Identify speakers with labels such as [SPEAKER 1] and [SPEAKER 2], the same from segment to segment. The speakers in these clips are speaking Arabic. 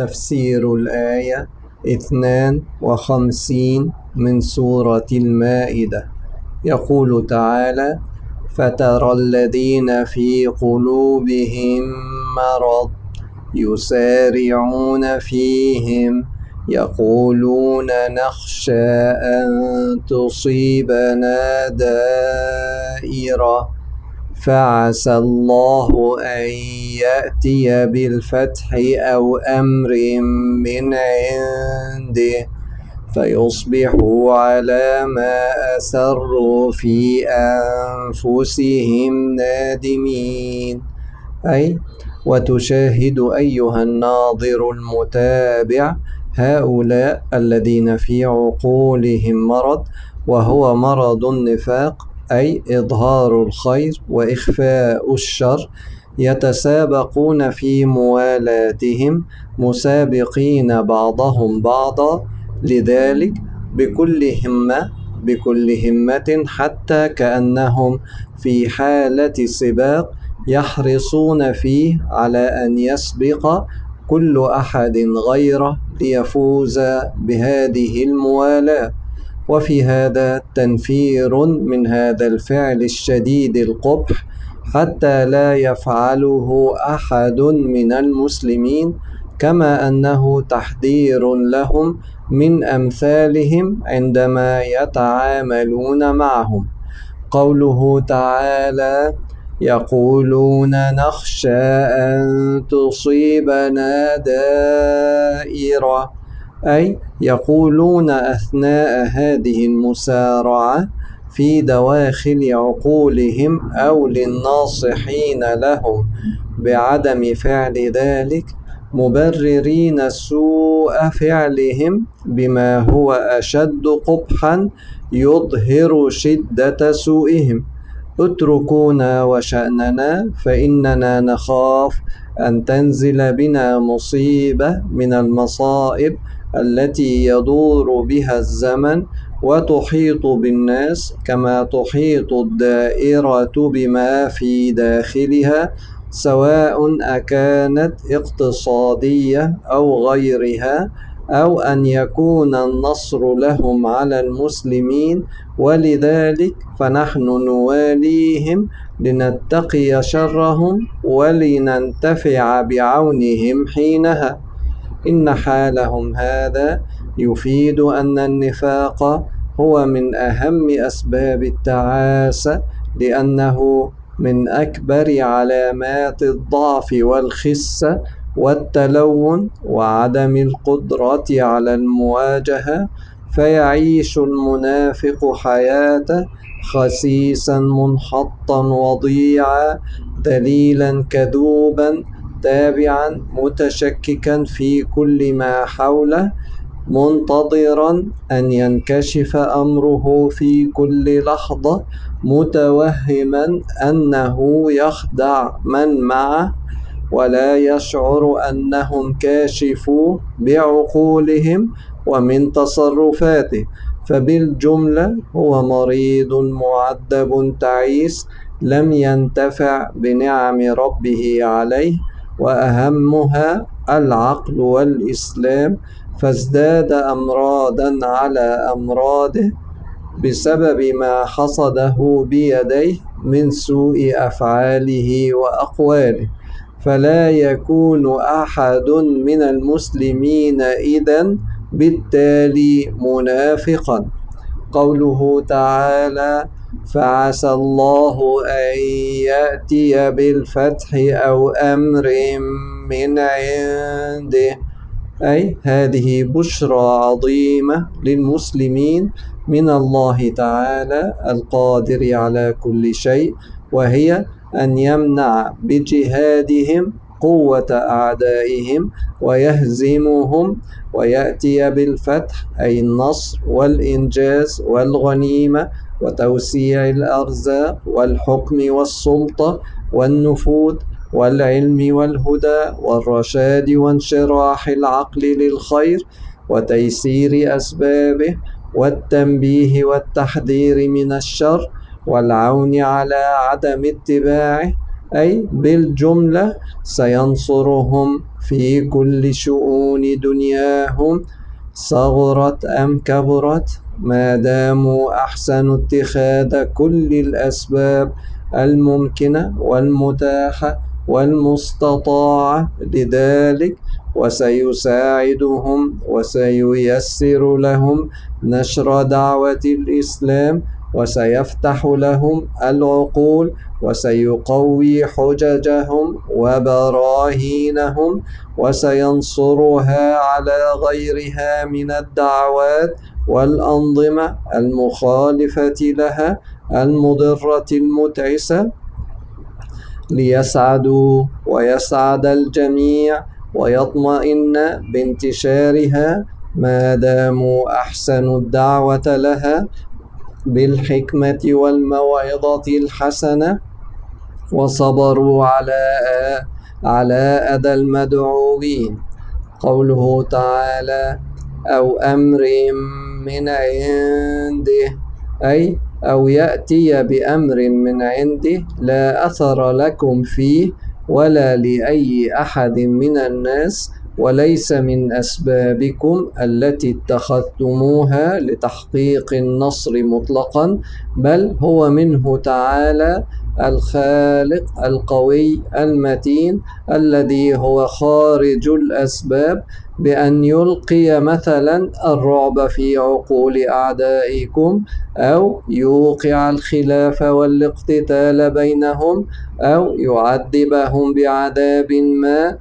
[SPEAKER 1] تفسير الآية 52 من سورة المائدة. يقول تعالى: فترى الذين في قلوبهم مرض يسارعون فيهم يقولون نخشى أن تصيبنا دائرة فعسى الله أن يأتي بالفتح أو أمر من عنده فيصبحوا على ما أسروا في أنفسهم نادمين. أي وتشاهد أيها الناظر المتابع هؤلاء الذين في عقولهم مرض، وهو مرض النفاق، أي إظهار الخير وإخفاء الشر، يتسابقون في موالاتهم مسابقين بعضهم بعضا، لذلك بكل همة حتى كأنهم في حالة سباق يحرصون فيه على أن يسبق كل أحد غيره ليفوز بهذه الموالاة. وفي هذا تنفير من هذا الفعل الشديد القبح حتى لا يفعله أحد من المسلمين، كما أنه تحذير لهم من أمثالهم عندما يتعاملون معهم. قوله تعالى: يقولون نخشى أن تصيبنا دائرة، أي يقولون أثناء هذه المسارعة في دواخل عقولهم أو للناصحين لهم بعدم فعل ذلك، مبررين سوء فعلهم بما هو أشد قبحا يظهر شدة سوءهم. اتركونا وشأننا فإننا نخاف أن تنزل بنا مصيبة من المصائب التي يدور بها الزمن وتحيط بالناس كما تحيط الدائرة بما في داخلها، سواء أكانت اقتصادية أو غيرها، أو أن يكون النصر لهم على المسلمين. ولذلك فنحن نواليهم لنتقي شرهم ولننتفع بعونهم حينها. إن حالهم هذا يفيد أن النفاق هو من أهم أسباب التعاسة، لأنه من أكبر علامات الضعف والخسة والتلون وعدم القدرة على المواجهة، فيعيش المنافق حياته خسيسا منحطا وضيعا ذليلا كذوبا تابعا متشككا في كل ما حوله، منتظرا أن ينكشف أمره في كل لحظة، متوهما أنه يخدع من معه ولا يشعر أنهم كاشفوا بعقولهم ومن تصرفاته. فبالجملة هو مريض معذب تعيس لم ينتفع بنعم ربه عليه، وأهمها العقل والإسلام، فازداد أمراضا على أمراضه بسبب ما حصده بيديه من سوء أفعاله وأقواله. فلا يكون أحد من المسلمين إذن بالتالي منافقا. قوله تعالى: فعسى الله أن يأتي بالفتح أو أمر من عنده، أي هذه بشرى عظيمة للمسلمين من الله تعالى القادر على كل شيء، وهي أن يمنع بجهادهم قوة أعدائهم ويهزمهم، ويأتي بالفتح أي النصر والإنجاز والغنيمة وتوسيع الأرزاق والحكم والسلطة والنفوذ والعلم والهدى والرشاد وانشراح العقل للخير وتيسير أسبابه والتنبيه والتحذير من الشر والعون على عدم اتباعه، أي بالجملة سينصرهم في كل شؤون دنياهم صغرت أم كبرت، ما داموا أحسنوا اتخاذ كل الأسباب الممكنة والمتاحة والمستطاعة لذلك، وسيساعدهم وسييسر لهم نشر دعوة الإسلام، وسيفتح لهم العقول، وسيقوي حججهم وبراهينهم، وسينصرها على غيرها من الدعوات والأنظمة المخالفة لها المضرة المتعسة، ليسعدوا ويسعد الجميع ويطمئن بانتشارها ما داموا أحسنوا الدعوة لها بالحكمة والموعظة الحسنة، وصبروا على أذى المدعوين. قوله تعالى: أو أمر من عنده، أي أو يأتي بأمر من عنده لا أثر لكم فيه ولا لأي أحد من الناس، وليس من أسبابكم التي اتخذتموها لتحقيق النصر مطلقا، بل هو منه تعالى الخالق القوي المتين الذي هو خارج الأسباب، بأن يلقي مثلا الرعب في عقول أعدائكم، أو يوقع الخلاف والاقتتال بينهم، أو يعذبهم بعذاب ما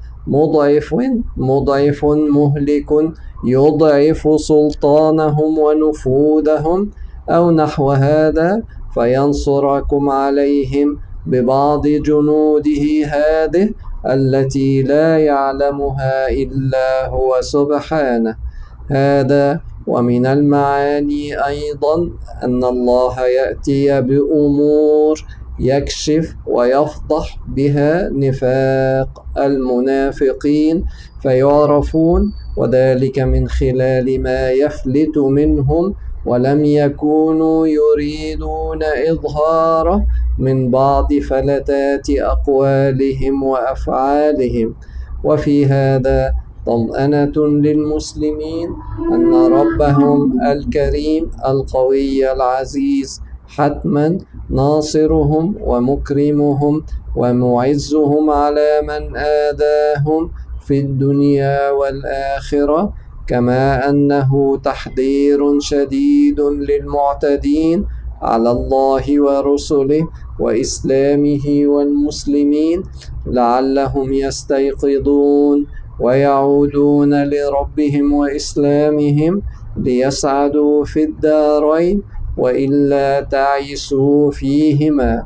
[SPEAKER 1] مضعف مهلك يضعف سلطانهم ونفوذهم، أو نحو هذا، فينصركم عليهم ببعض جنوده هذه التي لا يعلمها إلا هو سبحانه. هذا ومن المعاني أيضا أن الله يأتي بأمور يكشف ويفضح بها نفاق المنافقين فيعرفون، وذلك من خلال ما يفلت منهم ولم يكونوا يريدون إظهاره من بعض فلتات أقوالهم وأفعالهم. وفي هذا طمأنة للمسلمين أن ربهم الكريم القوي العزيز حتما ناصرهم ومكرمهم ومعزهم على من آذاهم في الدنيا والآخرة، كما أنه تحذير شديد للمعتدين على الله ورسله وإسلامه والمسلمين، لعلهم يستيقظون ويعودون لربهم وإسلامهم ليسعدوا في الدارين، وإلا تعيسوا فيهما.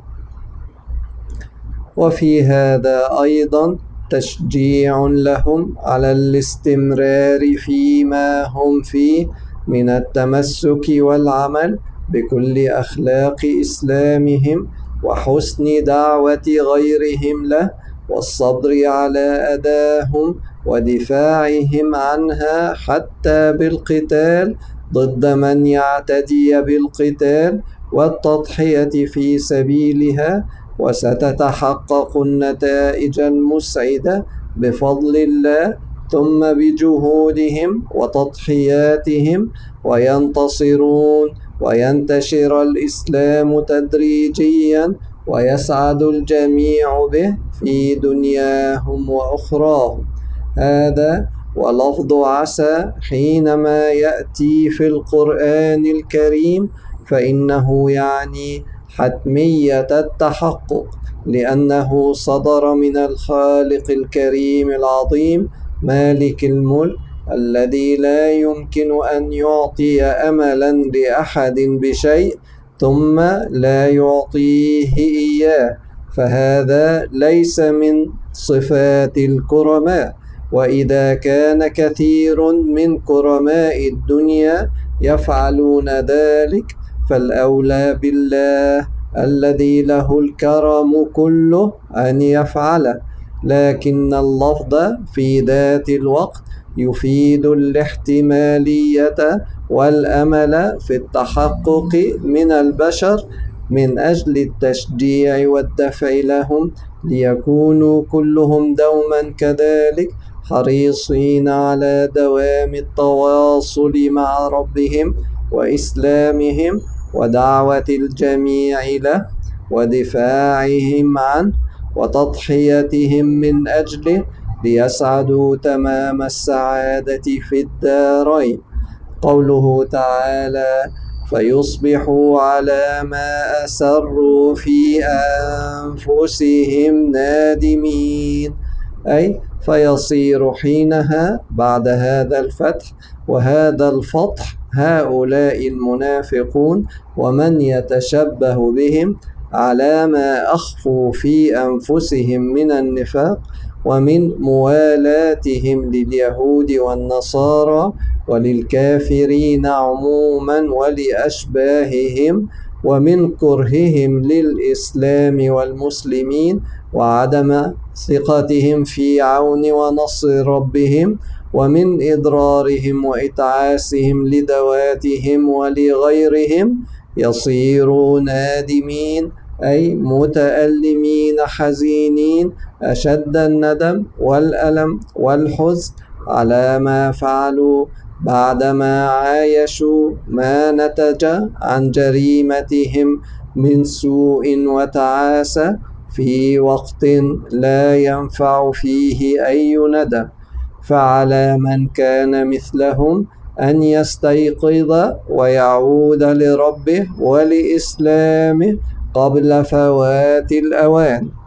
[SPEAKER 1] وفي هذا أيضا تشجيع لهم على الاستمرار فيما هم فيه من التمسك والعمل بكل أخلاق إسلامهم وحسن دعوة غيرهم له، والصبر على أذاهم ودفاعهم عنها حتى بالقتال ضد من يعتدي بالقتال والتضحية في سبيلها. وستتحقق النتائج المسعدة بفضل الله ثم بجهودهم وتضحياتهم، وينتصرون وينتشر الإسلام تدريجيا، ويسعد الجميع به في دنياهم وأخراهم. هذا ولفظ عسى حينما يأتي في القرآن الكريم فإنه يعني حتمية التحقق، لأنه صدر من الخالق الكريم العظيم مالك الملك الذي لا يمكن أن يعطي أملا لأحد بشيء ثم لا يعطيه إياه، فهذا ليس من صفات الكرماء. وإذا كان كثير من كرماء الدنيا يفعلون ذلك، فالأولى بالله الذي له الكرم كله أن يفعله. لكن اللفظ في ذات الوقت يفيد الاحتمالية والأمل في التحقق من البشر من أجل التشجيع والدفع لهم ليكونوا كلهم دوما كذلك حريصين على دوام التواصل مع ربهم وإسلامهم ودعوة الجميع له ودفاعهم عنه وتضحيتهم من أجله ليسعدوا تمام السعادة في الدارين. قوله تعالى: فيصبحوا على ما أسروا في أنفسهم نادمين، أي فيصير حينها بعد هذا الفتح وهذا الفتح هؤلاء المنافقون ومن يتشبه بهم على ما أخفوا في أنفسهم من النفاق ومن موالاتهم لليهود والنصارى وللكافرين عموما ولأشباههم ومن كرههم للإسلام والمسلمين وعدم ثقتهم في عون ونصر ربهم ومن إضرارهم وإتعاسهم لذواتهم ولغيرهم يصيروا نادمين، أي متألمين حزينين أشد الندم والألم والحزن على ما فعلوا بعدما عايشوا ما نتج عن جريمتهم من سوء وتعاسة في وقت لا ينفع فيه أي ندم. فعلى من كان مثلهم أن يستيقظ ويعود لربه ولإسلامه قبل فوات الأوان.